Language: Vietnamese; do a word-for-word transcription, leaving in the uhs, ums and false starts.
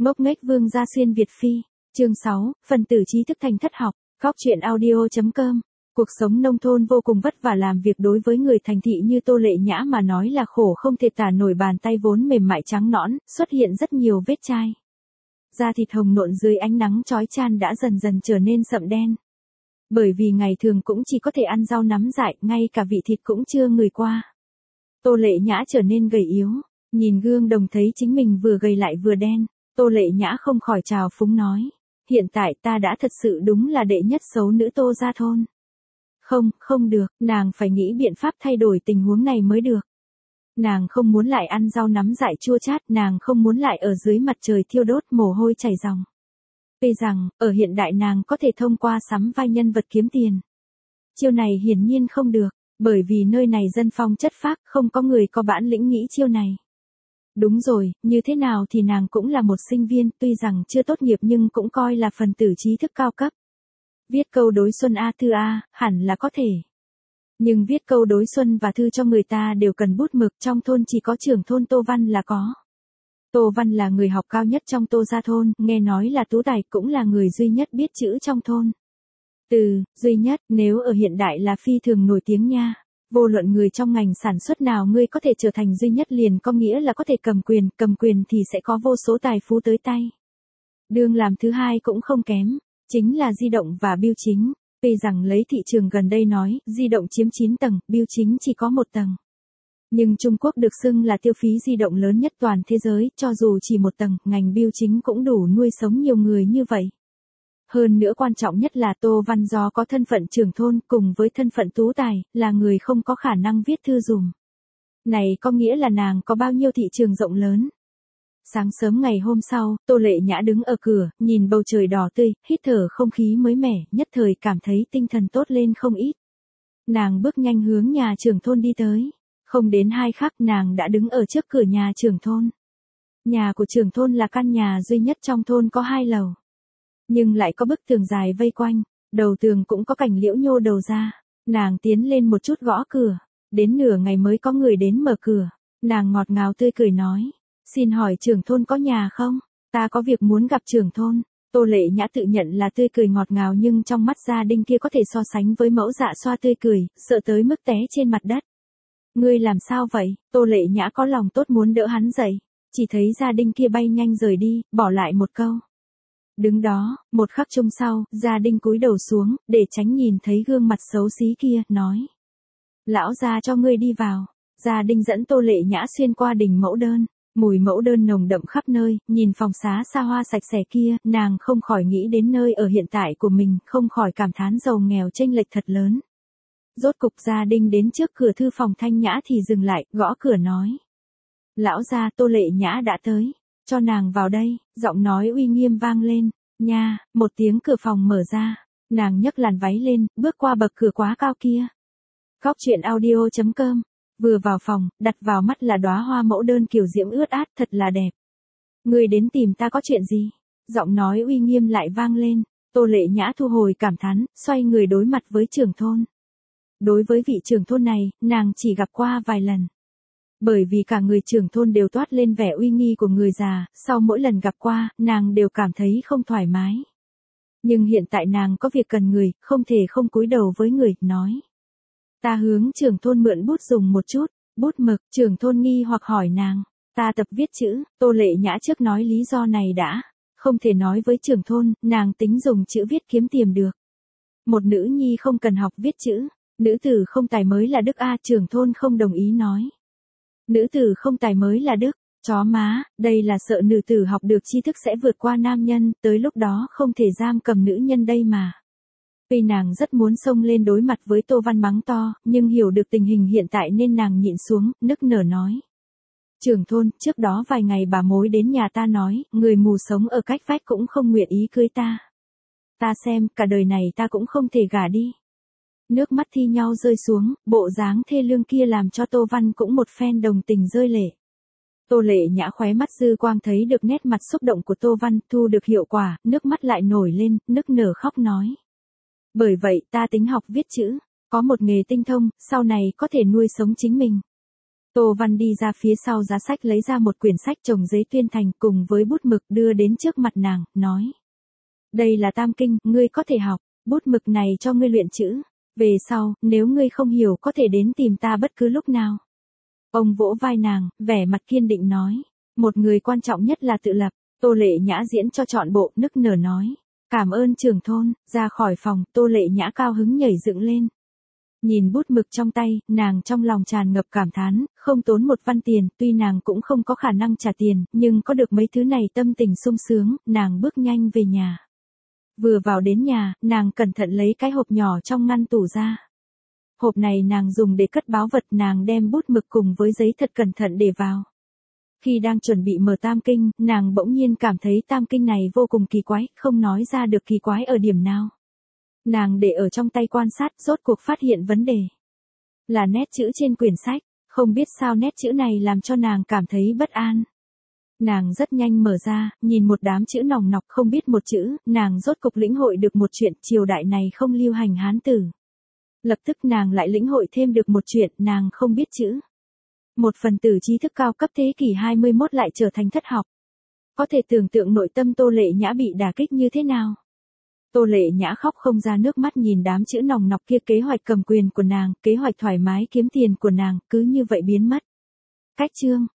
Ngốc nghếch Vương gia xuyên Việt Phi, chương sáu, phần tử trí thức thành thất học, góc truyện audio.com. Cuộc sống nông thôn vô cùng vất vả, làm việc đối với người thành thị như Tô Lệ Nhã mà nói là khổ không thể tả nổi, bàn tay vốn mềm mại trắng nõn, xuất hiện rất nhiều vết chai. Da thịt hồng nộn dưới ánh nắng chói chang đã dần dần trở nên sậm đen. Bởi vì ngày thường cũng chỉ có thể ăn rau nắm dại, ngay cả vị thịt cũng chưa ngửi qua. Tô Lệ Nhã trở nên gầy yếu, nhìn gương đồng thấy chính mình vừa gầy lại vừa đen, Tô Lệ Nhã không khỏi trào phúng nói, hiện tại ta đã thật sự đúng là đệ nhất xấu nữ Tô gia thôn. Không, không được, nàng phải nghĩ biện pháp thay đổi tình huống này mới được. Nàng không muốn lại ăn rau nắm dại chua chát, nàng không muốn lại ở dưới mặt trời thiêu đốt mồ hôi chảy ròng. Tuy rằng, ở hiện đại nàng có thể thông qua sắm vai nhân vật kiếm tiền. Chiêu này hiển nhiên không được, bởi vì nơi này dân phong chất phác, không có người có bản lĩnh nghĩ chiêu này. Đúng rồi, như thế nào thì nàng cũng là một sinh viên, tuy rằng chưa tốt nghiệp nhưng cũng coi là phần tử trí thức cao cấp. Viết câu đối xuân A thư A, hẳn là có thể. Nhưng viết câu đối xuân và thư cho người ta đều cần bút mực, trong thôn chỉ có trưởng thôn Tô Văn là có. Tô Văn là người học cao nhất trong Tô gia thôn, nghe nói là tú tài, cũng là người duy nhất biết chữ trong thôn. Từ, duy nhất, nếu ở hiện đại là phi thường nổi tiếng nha. Vô luận người trong ngành sản xuất nào ngươi có thể trở thành duy nhất liền có nghĩa là có thể cầm quyền, cầm quyền thì sẽ có vô số tài phú tới tay. Đương làm thứ hai cũng không kém, chính là di động và bưu chính. Tuy rằng lấy thị trường gần đây nói, di động chiếm chín tầng, bưu chính chỉ có một tầng. Nhưng Trung Quốc được xưng là tiêu phí di động lớn nhất toàn thế giới, cho dù chỉ một tầng, ngành bưu chính cũng đủ nuôi sống nhiều người như vậy. Hơn nữa quan trọng nhất là Tô Văn do có thân phận trưởng thôn cùng với thân phận tú tài, là người không có khả năng viết thư dùm. Này có nghĩa là nàng có bao nhiêu thị trường rộng lớn. Sáng sớm ngày hôm sau, Tô Lệ Nhã đứng ở cửa, nhìn bầu trời đỏ tươi, hít thở không khí mới mẻ, nhất thời cảm thấy tinh thần tốt lên không ít. Nàng bước nhanh hướng nhà trưởng thôn đi tới. Không đến hai khắc nàng đã đứng ở trước cửa nhà trưởng thôn. Nhà của trưởng thôn là căn nhà duy nhất trong thôn có hai lầu. Nhưng lại có bức tường dài vây quanh, đầu tường cũng có cành liễu nhô đầu ra. Nàng tiến lên một chút gõ cửa, đến nửa ngày mới có người đến mở cửa. Nàng ngọt ngào tươi cười nói, xin hỏi trưởng thôn có nhà không? Ta có việc muốn gặp trưởng thôn. Tô Lệ Nhã tự nhận là tươi cười ngọt ngào nhưng trong mắt gia đình kia có thể so sánh với mẫu dạ xoa tươi cười, sợ tới mức té trên mặt đất. Ngươi làm sao vậy? Tô Lệ Nhã có lòng tốt muốn đỡ hắn dậy, chỉ thấy gia đình kia bay nhanh rời đi, bỏ lại một câu. Đứng đó, một khắc chung sau, gia đình cúi đầu xuống, để tránh nhìn thấy gương mặt xấu xí kia, nói. Lão gia cho ngươi đi vào. Gia đình dẫn Tô Lệ Nhã xuyên qua đình mẫu đơn, mùi mẫu đơn nồng đậm khắp nơi, nhìn phòng xá xa hoa sạch sẽ kia, nàng không khỏi nghĩ đến nơi ở hiện tại của mình, không khỏi cảm thán giàu nghèo chênh lệch thật lớn. Rốt cục gia đình đến trước cửa thư phòng Thanh Nhã thì dừng lại, gõ cửa nói. Lão gia, Tô Lệ Nhã đã tới, cho nàng vào đây, giọng nói uy nghiêm vang lên, nha, một tiếng cửa phòng mở ra, nàng nhấc làn váy lên, bước qua bậc cửa quá cao kia. Góc truyện audio.com, vừa vào phòng, đặt vào mắt là đóa hoa mẫu đơn kiểu diễm ướt át, thật là đẹp. Ngươi đến tìm ta có chuyện gì? Giọng nói uy nghiêm lại vang lên, Tô Lệ Nhã thu hồi cảm thán, xoay người đối mặt với trưởng thôn. Đối với vị trưởng thôn này, nàng chỉ gặp qua vài lần. Bởi vì cả người trưởng thôn đều toát lên vẻ uy nghi của người già, sau mỗi lần gặp qua, nàng đều cảm thấy không thoải mái. Nhưng hiện tại nàng có việc cần người, không thể không cúi đầu với người, nói. Ta hướng trưởng thôn mượn bút dùng một chút, bút mực, trưởng thôn nghi hoặc hỏi nàng. Ta tập viết chữ, Tô Lệ Nhã trước nói lý do này đã. Không thể nói với trưởng thôn, nàng tính dùng chữ viết kiếm tiền được. Một nữ nhi không cần học viết chữ. Nữ tử không tài mới là đức a, trưởng thôn không đồng ý nói. Nữ tử không tài mới là đức, chó má, đây là sợ nữ tử học được tri thức sẽ vượt qua nam nhân, tới lúc đó không thể giam cầm nữ nhân đây mà. Tuy nàng rất muốn xông lên đối mặt với Tô Văn mắng to, nhưng hiểu được tình hình hiện tại nên nàng nhịn xuống, nức nở nói. Trưởng thôn, trước đó vài ngày bà mối đến nhà ta nói, người mù sống ở cách vách cũng không nguyện ý cưới ta. Ta xem, cả đời này ta cũng không thể gả đi. Nước mắt thi nhau rơi xuống, bộ dáng thê lương kia làm cho Tô Văn cũng một phen đồng tình rơi lệ. Tô Lệ Nhã khóe mắt dư quang thấy được nét mặt xúc động của Tô Văn, thu được hiệu quả, nước mắt lại nổi lên, nức nở khóc nói. Bởi vậy ta tính học viết chữ, có một nghề tinh thông, sau này có thể nuôi sống chính mình. Tô Văn đi ra phía sau giá sách lấy ra một quyển sách chồng giấy tuyên thành cùng với bút mực đưa đến trước mặt nàng, nói. Đây là Tam Kinh, ngươi có thể học, bút mực này cho ngươi luyện chữ. Về sau, nếu ngươi không hiểu có thể đến tìm ta bất cứ lúc nào. Ông vỗ vai nàng, vẻ mặt kiên định nói. Một người quan trọng nhất là tự lập. Tô Lệ Nhã diễn cho trọn bộ, nức nở nói. Cảm ơn trưởng thôn. Ra khỏi phòng, Tô Lệ Nhã cao hứng nhảy dựng lên. Nhìn bút mực trong tay, nàng trong lòng tràn ngập cảm thán, không tốn một văn tiền, tuy nàng cũng không có khả năng trả tiền, nhưng có được mấy thứ này tâm tình sung sướng, nàng bước nhanh về nhà. Vừa vào đến nhà, nàng cẩn thận lấy cái hộp nhỏ trong ngăn tủ ra. Hộp này nàng dùng để cất báu vật, nàng đem bút mực cùng với giấy thật cẩn thận để vào. Khi đang chuẩn bị mở Tam Kinh, nàng bỗng nhiên cảm thấy Tam Kinh này vô cùng kỳ quái, không nói ra được kỳ quái ở điểm nào. Nàng để ở trong tay quan sát, rốt cuộc phát hiện vấn đề. Là nét chữ trên quyển sách, không biết sao nét chữ này làm cho nàng cảm thấy bất an. Nàng rất nhanh mở ra, nhìn một đám chữ nòng nọc không biết một chữ, nàng rốt cục lĩnh hội được một chuyện, triều đại này không lưu hành Hán tử. Lập tức nàng lại lĩnh hội thêm được một chuyện, nàng không biết chữ. Một phần tử trí thức cao cấp thế kỷ hai mươi mốt lại trở thành thất học. Có thể tưởng tượng nội tâm Tô Lệ Nhã bị đả kích như thế nào. Tô Lệ Nhã khóc không ra nước mắt nhìn đám chữ nòng nọc kia, kế hoạch cầm quyền của nàng, kế hoạch thoải mái kiếm tiền của nàng, cứ như vậy biến mất. Cách chương